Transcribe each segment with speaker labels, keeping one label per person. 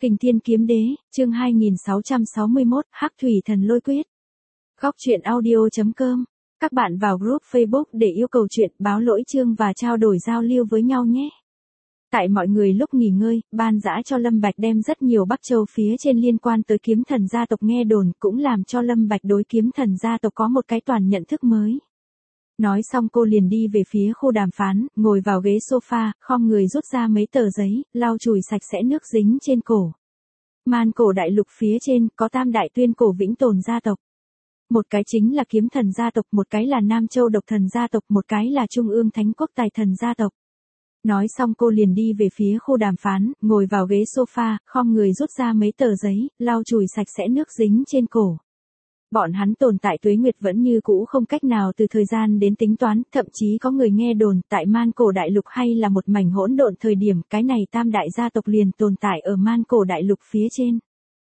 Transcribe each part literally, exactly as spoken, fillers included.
Speaker 1: Kình Thiên Kiếm Đế, chương hai nghìn sáu trăm sáu mươi mốt, Hắc Thủy Thần Lôi Quyết. Góc truyện audio chấm com. Các bạn vào group Facebook để yêu cầu chuyện, báo lỗi chương và trao đổi giao lưu với nhau nhé. Tại mọi người lúc nghỉ ngơi, Ban Dã cho Lâm Bạch đem rất nhiều Bắc Châu phía trên liên quan tới Kiếm Thần gia tộc nghe đồn, cũng làm cho Lâm Bạch đối Kiếm Thần gia tộc có một cái toàn nhận thức mới. Nói xong cô liền đi về phía khu đàm phán, ngồi vào ghế sofa, khom người rút ra mấy tờ giấy, lau chùi sạch sẽ nước dính trên cổ. Man cổ đại lục phía trên có tam đại tuyên cổ vĩnh tồn gia tộc. Một cái chính là Kiếm Thần gia tộc, một cái là Nam Châu Độc Thần gia tộc, một cái là Trung ương Thánh Quốc Tài Thần gia tộc. Nói xong cô liền đi về phía khu đàm phán, ngồi vào ghế sofa, khom người rút ra mấy tờ giấy, lau chùi sạch sẽ nước dính trên cổ. Bọn hắn tồn tại tuế nguyệt vẫn như cũ không cách nào từ thời gian đến tính toán, thậm chí có người nghe đồn tại Man Cổ đại lục hay là một mảnh hỗn độn thời điểm, cái này tam đại gia tộc liền tồn tại ở Man Cổ đại lục phía trên.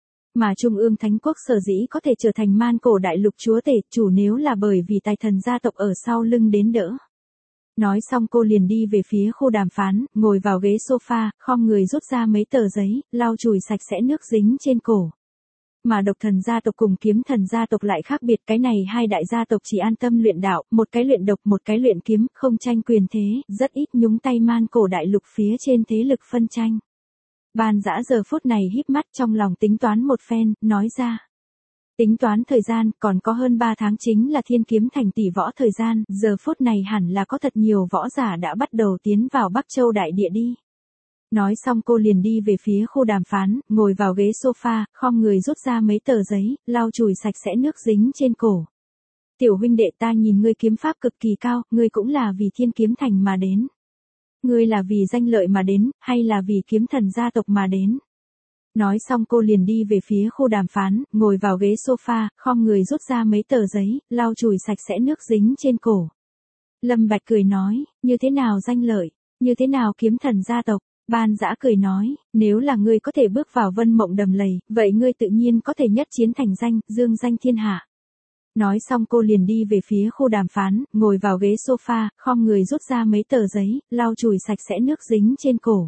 Speaker 1: Mà Trung ương Thánh Quốc sở dĩ có thể trở thành Man Cổ đại lục chúa tể, chủ nếu là bởi vì Tài Thần gia tộc ở sau lưng đến đỡ. Nói xong cô liền đi về phía khu đàm phán, ngồi vào ghế sofa, khom người rút ra mấy tờ giấy, lau chùi sạch sẽ nước dính trên cổ. Mà Độc Thần gia tộc cùng Kiếm Thần gia tộc lại khác biệt, cái này hai đại gia tộc chỉ an tâm luyện đạo, một cái luyện độc, một cái luyện kiếm, không tranh quyền thế, rất ít nhúng tay Man Cổ đại lục phía trên thế lực phân tranh. Ban Dã giờ phút này híp mắt trong lòng tính toán một phen, nói ra. Tính toán thời gian, còn có hơn ba tháng chính là Thiên Kiếm Thành tỷ võ thời gian, giờ phút này hẳn là có thật nhiều võ giả đã bắt đầu tiến vào Bắc Châu đại địa đi. Nói xong cô liền đi về phía khu đàm phán, ngồi vào ghế sofa, khom người rút ra mấy tờ giấy, lau chùi sạch sẽ nước dính trên cổ. Tiểu huynh đệ, ta nhìn ngươi kiếm pháp cực kỳ cao, ngươi cũng là vì Thiên Kiếm Thành mà đến. Ngươi là vì danh lợi mà đến, hay là vì Kiếm Thần gia tộc mà đến? Nói xong cô liền đi về phía khu đàm phán, ngồi vào ghế sofa, khom người rút ra mấy tờ giấy, lau chùi sạch sẽ nước dính trên cổ. Lâm Bạch cười nói, như thế nào danh lợi, như thế nào Kiếm Thần gia tộc? Ban Dã cười nói, nếu là ngươi có thể bước vào Vân Mộng Đầm Lầy, vậy ngươi tự nhiên có thể nhất chiến thành danh, dương danh thiên hạ. Nói xong cô liền đi về phía khu đàm phán, ngồi vào ghế sofa, khom người rút ra mấy tờ giấy, lau chùi sạch sẽ nước dính trên cổ.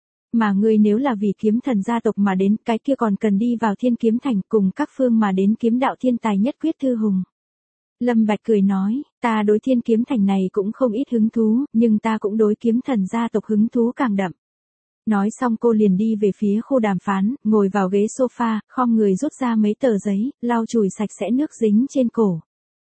Speaker 1: Mà ngươi nếu là vì Kiếm Thần gia tộc mà đến, cái kia còn cần đi vào Thiên Kiếm Thành cùng các phương mà đến kiếm đạo thiên tài nhất quyết thư hùng. Lâm Bạch cười nói, ta đối Thiên Kiếm Thành này cũng không ít hứng thú, nhưng ta cũng đối Kiếm Thần gia tộc hứng thú càng đậm. Nói xong cô liền đi về phía khu đàm phán, ngồi vào ghế sofa, khom người rút ra mấy tờ giấy, lau chùi sạch sẽ nước dính trên cổ.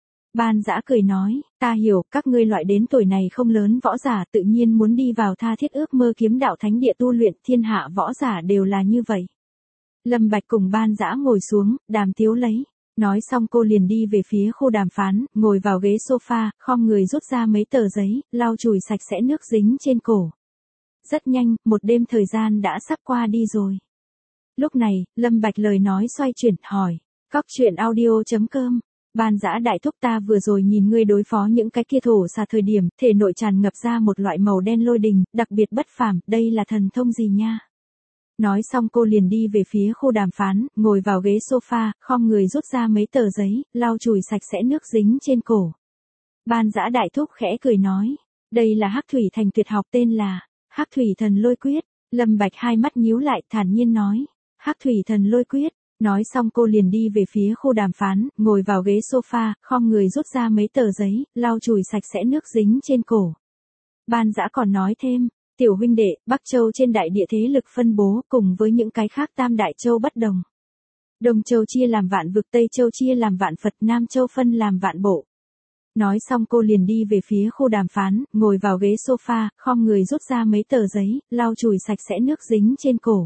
Speaker 1: Ban Dã cười nói, ta hiểu, các ngươi loại đến tuổi này không lớn võ giả tự nhiên muốn đi vào tha thiết ước mơ kiếm đạo thánh địa tu luyện, thiên hạ võ giả đều là như vậy. Lâm Bạch cùng Ban Dã ngồi xuống, đàm tiếu lấy. Nói xong cô liền đi về phía khu đàm phán, ngồi vào ghế sofa, khom người rút ra mấy tờ giấy, lau chùi sạch sẽ nước dính trên cổ. Rất nhanh, một đêm thời gian đã sắp qua đi rồi. Lúc này, Lâm Bạch lời nói xoay chuyển, hỏi. Góc truyện audio chấm com. Ban Dã đại thúc, ta vừa rồi nhìn ngươi đối phó những cái kia thổ xà thời điểm, thể nội tràn ngập ra một loại màu đen lôi đình, đặc biệt bất phàm, đây là thần thông gì nha? Nói xong cô liền đi về phía khu đàm phán, ngồi vào ghế sofa, khom người rút ra mấy tờ giấy, lau chùi sạch sẽ nước dính trên cổ. Ban Dã đại thúc khẽ cười nói. Đây là Hắc Thủy Thành tuyệt học tên là Hắc Thủy Thần Lôi Quyết. Lâm Bạch hai mắt nhíu lại, thản nhiên nói. Hắc Thủy Thần Lôi Quyết. Nói xong cô liền đi về phía khu đàm phán, ngồi vào ghế sofa, khom người rút ra mấy tờ giấy, lau chùi sạch sẽ nước dính trên cổ. Ban Dã còn nói thêm, tiểu huynh đệ, Bắc Châu trên đại địa thế lực phân bố cùng với những cái khác tam đại châu bất đồng. Đông Châu chia làm vạn vực, Tây Châu chia làm vạn Phật, Nam Châu phân làm vạn bộ. Nói xong cô liền đi về phía khu đàm phán, ngồi vào ghế sofa, khom người rút ra mấy tờ giấy, lau chùi sạch sẽ nước dính trên cổ.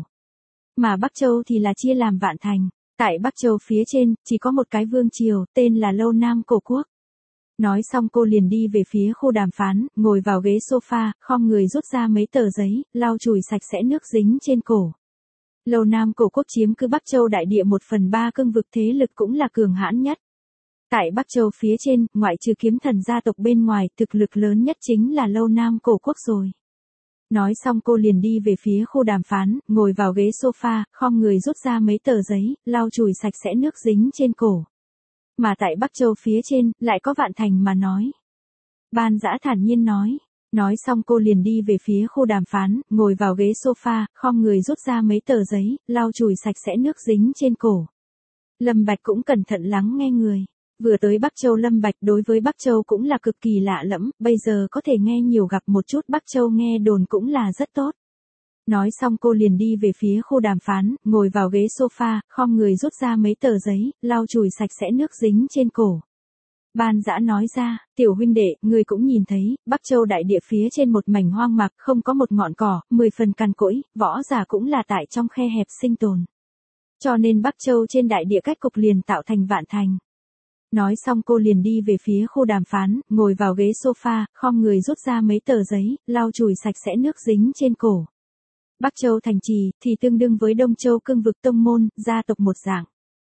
Speaker 1: Mà Bắc Châu thì là chia làm vạn thành. Tại Bắc Châu phía trên, chỉ có một cái vương triều, tên là Lâu Nam Cổ Quốc. Nói xong cô liền đi về phía khu đàm phán, ngồi vào ghế sofa, khom người rút ra mấy tờ giấy, lau chùi sạch sẽ nước dính trên cổ. Lâu Nam Cổ Quốc chiếm cứ Bắc Châu đại địa một phần ba cương vực, thế lực cũng là cường hãn nhất. Tại Bắc Châu phía trên, ngoại trừ Kiếm Thần gia tộc bên ngoài, thực lực lớn nhất chính là Lâu Nam Cổ Quốc rồi. Nói xong cô liền đi về phía khu đàm phán, ngồi vào ghế sofa, khom người rút ra mấy tờ giấy, lau chùi sạch sẽ nước dính trên cổ. Mà tại Bắc Châu phía trên, lại có vạn thành mà nói. Ban Dã thản nhiên nói, Nói xong cô liền đi về phía khu đàm phán, ngồi vào ghế sofa, khom người rút ra mấy tờ giấy, lau chùi sạch sẽ nước dính trên cổ. Lâm Bạch cũng cẩn thận lắng nghe người. Vừa tới Bắc Châu Lâm Bạch đối với Bắc Châu cũng là cực kỳ lạ lẫm, bây giờ có thể nghe nhiều gặp một chút Bắc Châu nghe đồn cũng là rất tốt. Nói xong cô liền đi về phía khu đàm phán, ngồi vào ghế sofa, khom người rút ra mấy tờ giấy, lau chùi sạch sẽ nước dính trên cổ. Ban Dã nói ra, tiểu huynh đệ, người cũng nhìn thấy, Bắc Châu đại địa phía trên một mảnh hoang mạc, không có một ngọn cỏ, mười phần cằn cỗi, võ giả cũng là tại trong khe hẹp sinh tồn. Cho nên Bắc Châu trên đại địa cách cục liền tạo thành vạn thành. Nói xong cô liền đi về phía khu đàm phán, ngồi vào ghế sofa, khom người rút ra mấy tờ giấy, lau chùi sạch sẽ nước dính trên cổ. Bắc Châu thành trì, thì tương đương với Đông Châu cương vực tông môn, gia tộc một dạng.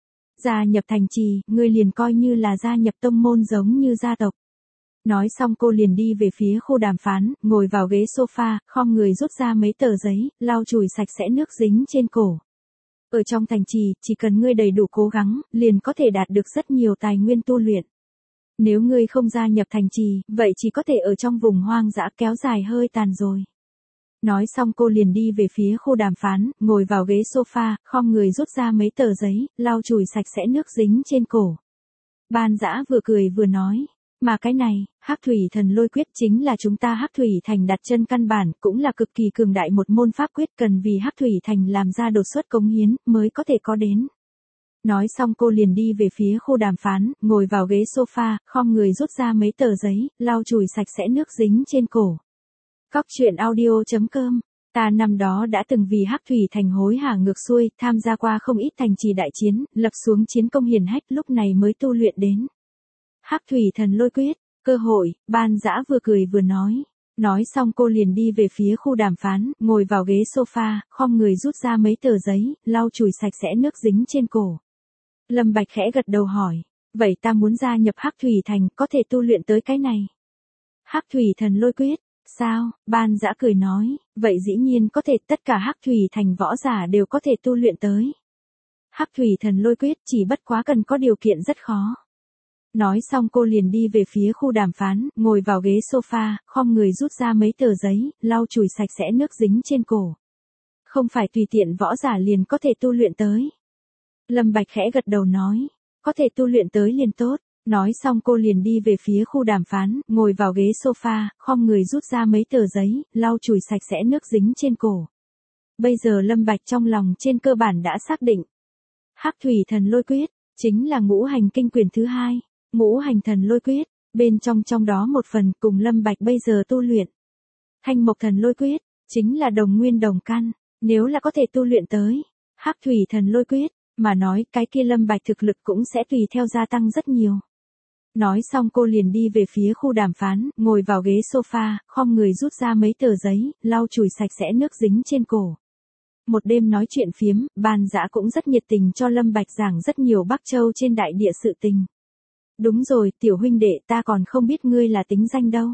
Speaker 1: Gia nhập thành trì, người liền coi như là gia nhập tông môn giống như gia tộc. Nói xong cô liền đi về phía khu đàm phán, ngồi vào ghế sofa, khom người rút ra mấy tờ giấy, lau chùi sạch sẽ nước dính trên cổ. Ở trong thành trì, chỉ cần ngươi đầy đủ cố gắng, liền có thể đạt được rất nhiều tài nguyên tu luyện. Nếu ngươi không gia nhập thành trì, vậy chỉ có thể ở trong vùng hoang dã kéo dài hơi tàn rồi. Nói xong cô liền đi về phía khu đàm phán, ngồi vào ghế sofa, khom người rút ra mấy tờ giấy, lau chùi sạch sẽ nước dính trên cổ. Ban Dã vừa cười vừa nói, mà cái này, Hắc Thủy Thần Lôi Quyết chính là chúng ta Hắc Thủy Thành đặt chân căn bản, cũng là cực kỳ cường đại một môn pháp quyết cần vì Hắc Thủy Thành làm ra đột xuất cống hiến, mới có thể có đến. Nói xong cô liền đi về phía khu đàm phán, ngồi vào ghế sofa, khom người rút ra mấy tờ giấy, lau chùi sạch sẽ nước dính trên cổ. Cóc truyện audio chấm com. Ta năm đó đã từng vì Hắc Thủy Thành hối hả ngược xuôi, tham gia qua không ít thành trì đại chiến, lập xuống chiến công hiển hách, lúc này mới tu luyện đến Hắc Thủy Thần Lôi Quyết. Cơ hội, Ban Dã vừa cười vừa nói. Nói xong cô liền đi về phía khu đàm phán, ngồi vào ghế sofa, khom người rút ra mấy tờ giấy, lau chùi sạch sẽ nước dính trên cổ. Lâm Bạch khẽ gật đầu hỏi, vậy ta muốn gia nhập Hắc Thủy Thành, có thể tu luyện tới cái này? Hắc Thủy Thần Lôi Quyết. Sao? Ban Dã cười nói, vậy dĩ nhiên có thể, tất cả Hắc Thủy Thành võ giả đều có thể tu luyện tới Hắc Thủy Thần Lôi Quyết, chỉ bất quá cần có điều kiện rất khó. Nói xong cô liền đi về phía khu đàm phán, ngồi vào ghế sofa, khom người rút ra mấy tờ giấy, lau chùi sạch sẽ nước dính trên cổ. Không phải tùy tiện võ giả liền có thể tu luyện tới. Lâm Bạch khẽ gật đầu nói, có thể tu luyện tới liền tốt. Nói xong cô liền đi về phía khu đàm phán, ngồi vào ghế sofa, khom người rút ra mấy tờ giấy, lau chùi sạch sẽ nước dính trên cổ. Bây giờ Lâm Bạch trong lòng trên cơ bản đã xác định. Hắc Thủy Thần Lôi Quyết, chính là ngũ hành kinh quyền thứ hai, ngũ hành thần lôi quyết, bên trong trong đó một phần cùng Lâm Bạch bây giờ tu luyện. Thanh Mộc Thần Lôi Quyết, chính là đồng nguyên đồng căn, nếu là có thể tu luyện tới Hắc Thủy Thần Lôi Quyết, mà nói cái kia Lâm Bạch thực lực cũng sẽ tùy theo gia tăng rất nhiều. Nói xong cô liền đi về phía khu đàm phán, ngồi vào ghế sofa, khom người rút ra mấy tờ giấy, lau chùi sạch sẽ nước dính trên cổ. Một đêm nói chuyện phiếm, Ban Dã cũng rất nhiệt tình cho Lâm Bạch giảng rất nhiều Bắc Châu trên đại địa sự tình. Đúng rồi, tiểu huynh đệ, ta còn không biết ngươi là tính danh đâu.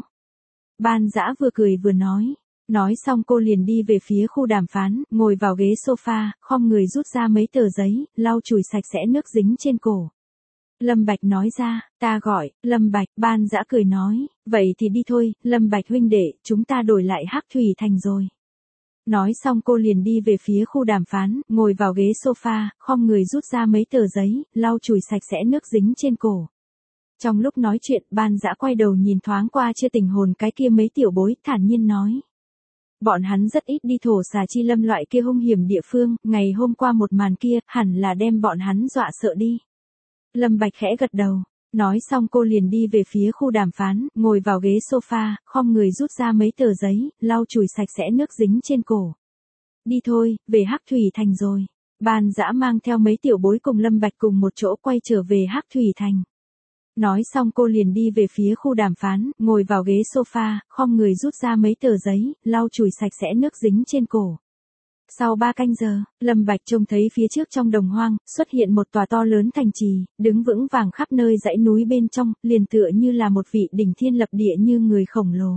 Speaker 1: Ban Dã vừa cười vừa nói. Nói xong cô liền đi về phía khu đàm phán, ngồi vào ghế sofa, khom người rút ra mấy tờ giấy, lau chùi sạch sẽ nước dính trên cổ. Lâm Bạch nói ra, ta gọi, Lâm Bạch. Ban Dã cười nói, vậy thì đi thôi, Lâm Bạch huynh đệ, chúng ta đổi lại Hắc Thủy Thành rồi. Nói xong cô liền đi về phía khu đàm phán, ngồi vào ghế sofa, khom người rút ra mấy tờ giấy, lau chùi sạch sẽ nước dính trên cổ. Trong lúc nói chuyện, Ban Dã quay đầu nhìn thoáng qua chưa tình hồn cái kia mấy tiểu bối, thản nhiên nói. Bọn hắn rất ít đi thổ xà chi lâm loại kia hung hiểm địa phương, ngày hôm qua một màn kia, hẳn là đem bọn hắn dọa sợ đi. Lâm Bạch khẽ gật đầu. Nói xong cô liền đi về phía khu đàm phán, ngồi vào ghế sofa, khom người rút ra mấy tờ giấy, lau chùi sạch sẽ nước dính trên cổ. Đi thôi, về Hắc Thủy Thành rồi. Ban Dã mang theo mấy tiểu bối cùng Lâm Bạch cùng một chỗ quay trở về Hắc Thủy Thành. Nói xong cô liền đi về phía khu đàm phán, ngồi vào ghế sofa, khom người rút ra mấy tờ giấy, lau chùi sạch sẽ nước dính trên cổ. Sau ba canh giờ, Lâm Bạch trông thấy phía trước trong đồng hoang, xuất hiện một tòa to lớn thành trì, đứng vững vàng khắp nơi dãy núi bên trong, liền tựa như là một vị đỉnh thiên lập địa như người khổng lồ.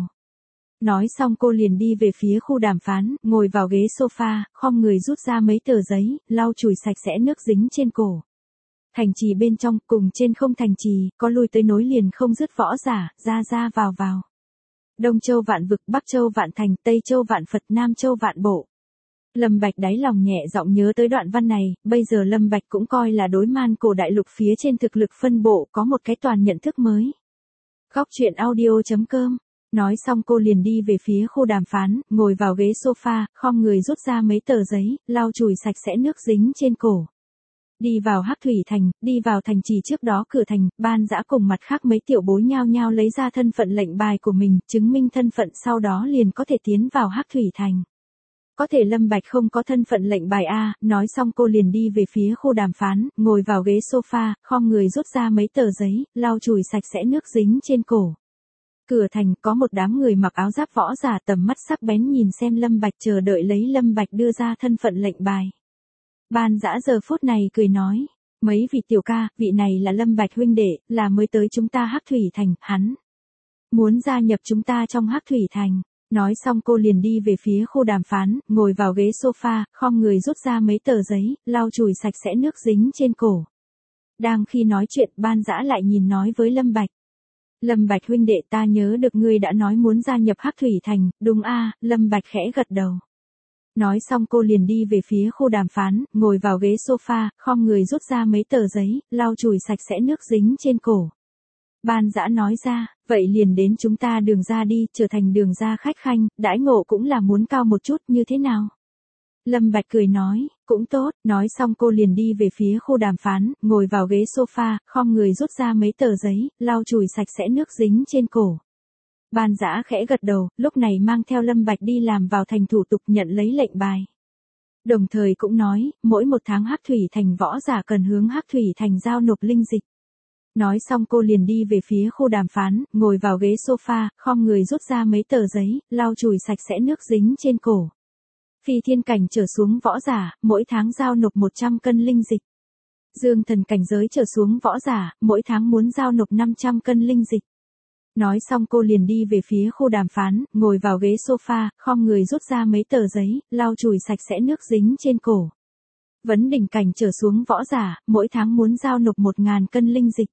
Speaker 1: Nói xong cô liền đi về phía khu đàm phán, ngồi vào ghế sofa, khom người rút ra mấy tờ giấy, lau chùi sạch sẽ nước dính trên cổ. Thành trì bên trong, cùng trên không thành trì, có lui tới nối liền không dứt võ giả, ra ra vào vào. Đông Châu vạn vực, Bắc Châu vạn thành, Tây Châu vạn Phật, Nam Châu vạn bộ. Lâm Bạch đáy lòng nhẹ giọng nhớ tới đoạn văn này, bây giờ Lâm Bạch cũng coi là đối man cổ đại lục phía trên thực lực phân bộ có một cái toàn nhận thức mới. Góc truyện audio chấm com. Nói xong cô liền đi về phía khu đàm phán, ngồi vào ghế sofa, khom người rút ra mấy tờ giấy, lau chùi sạch sẽ nước dính trên cổ. Đi vào Hắc Thủy Thành, đi vào thành trì trước đó cửa thành, Ban Dã cùng mặt khác mấy tiểu bối nhao nhao lấy ra thân phận lệnh bài của mình, chứng minh thân phận sau đó liền có thể tiến vào Hắc Thủy Thành. Có thể Lâm Bạch không có thân phận lệnh bài a, nói xong cô liền đi về phía khu đàm phán, ngồi vào ghế sofa, khom người rút ra mấy tờ giấy, lau chùi sạch sẽ nước dính trên cổ. Cửa thành có một đám người mặc áo giáp võ giả tầm mắt sắc bén nhìn xem Lâm Bạch chờ đợi lấy Lâm Bạch đưa ra thân phận lệnh bài. Ban Dã giờ phút này cười nói, mấy vị tiểu ca, vị này là Lâm Bạch huynh đệ, là mới tới chúng ta Hắc Thủy Thành, hắn muốn gia nhập chúng ta trong Hắc Thủy Thành. Nói xong cô liền đi về phía khu đàm phán, ngồi vào ghế sofa, khom người rút ra mấy tờ giấy, lau chùi sạch sẽ nước dính trên cổ. Đang khi nói chuyện, Ban Dã lại nhìn nói với Lâm Bạch. Lâm Bạch huynh đệ, ta nhớ được ngươi đã nói muốn gia nhập Hắc Thủy Thành, đúng a? Lâm Bạch khẽ gật đầu. Nói xong cô liền đi về phía khu đàm phán, ngồi vào ghế sofa, khom người rút ra mấy tờ giấy, lau chùi sạch sẽ nước dính trên cổ. Ban Dã nói ra, vậy liền đến chúng ta đường ra đi, trở thành đường ra khách khanh, đãi ngộ cũng là muốn cao một chút, như thế nào? Lâm Bạch cười nói, cũng tốt, nói xong cô liền đi về phía khu đàm phán, ngồi vào ghế sofa, khom người rút ra mấy tờ giấy, lau chùi sạch sẽ nước dính trên cổ. Ban Dã khẽ gật đầu, lúc này mang theo Lâm Bạch đi làm vào thành thủ tục nhận lấy lệnh bài. Đồng thời cũng nói, mỗi một tháng Hắc Thủy Thành võ giả cần hướng Hắc Thủy Thành giao nộp linh dịch. Nói xong cô liền đi về phía khu đàm phán, ngồi vào ghế sofa, khom người rút ra mấy tờ giấy, lau chùi sạch sẽ nước dính trên cổ. Phi thiên cảnh trở xuống võ giả, mỗi tháng giao nộp một trăm cân linh dịch. Dương thần cảnh giới trở xuống võ giả, mỗi tháng muốn giao nộp năm trăm cân linh dịch. Nói xong cô liền đi về phía khu đàm phán, ngồi vào ghế sofa, khom người rút ra mấy tờ giấy, lau chùi sạch sẽ nước dính trên cổ. Vấn đỉnh cảnh trở xuống võ giả, mỗi tháng muốn giao nộp một ngàn cân linh dịch.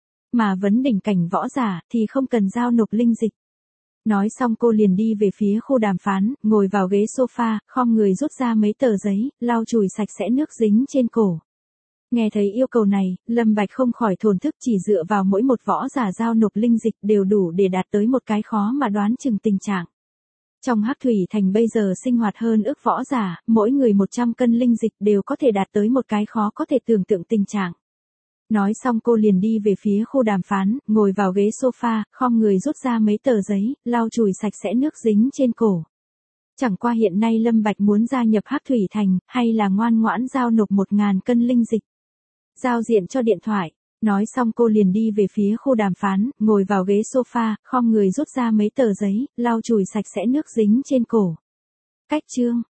Speaker 1: Mà vấn đỉnh cảnh võ giả thì không cần giao nộp linh dịch. Nói xong cô liền đi về phía khu đàm phán, ngồi vào ghế sofa, khom người rút ra mấy tờ giấy, lau chùi sạch sẽ nước dính trên cổ. Nghe thấy yêu cầu này, Lâm Bạch không khỏi thổn thức, chỉ dựa vào mỗi một võ giả giao nộp linh dịch đều đủ để đạt tới một cái khó mà đoán chừng tình trạng. Trong Hắc Thủy Thành bây giờ sinh hoạt hơn ức võ giả, mỗi người một trăm cân linh dịch đều có thể đạt tới một cái khó có thể tưởng tượng tình trạng. Nói xong cô liền đi về phía khu đàm phán, ngồi vào ghế sofa, khom người rút ra mấy tờ giấy, lau chùi sạch sẽ nước dính trên cổ. Chẳng qua hiện nay Lâm Bạch muốn gia nhập Hắc Thủy Thành, hay là ngoan ngoãn giao nộp một ngàn cân linh dịch. Giao diện cho điện thoại. Nói xong cô liền đi về phía khu đàm phán, ngồi vào ghế sofa, khom người rút ra mấy tờ giấy, lau chùi sạch sẽ nước dính trên cổ. Cách chương.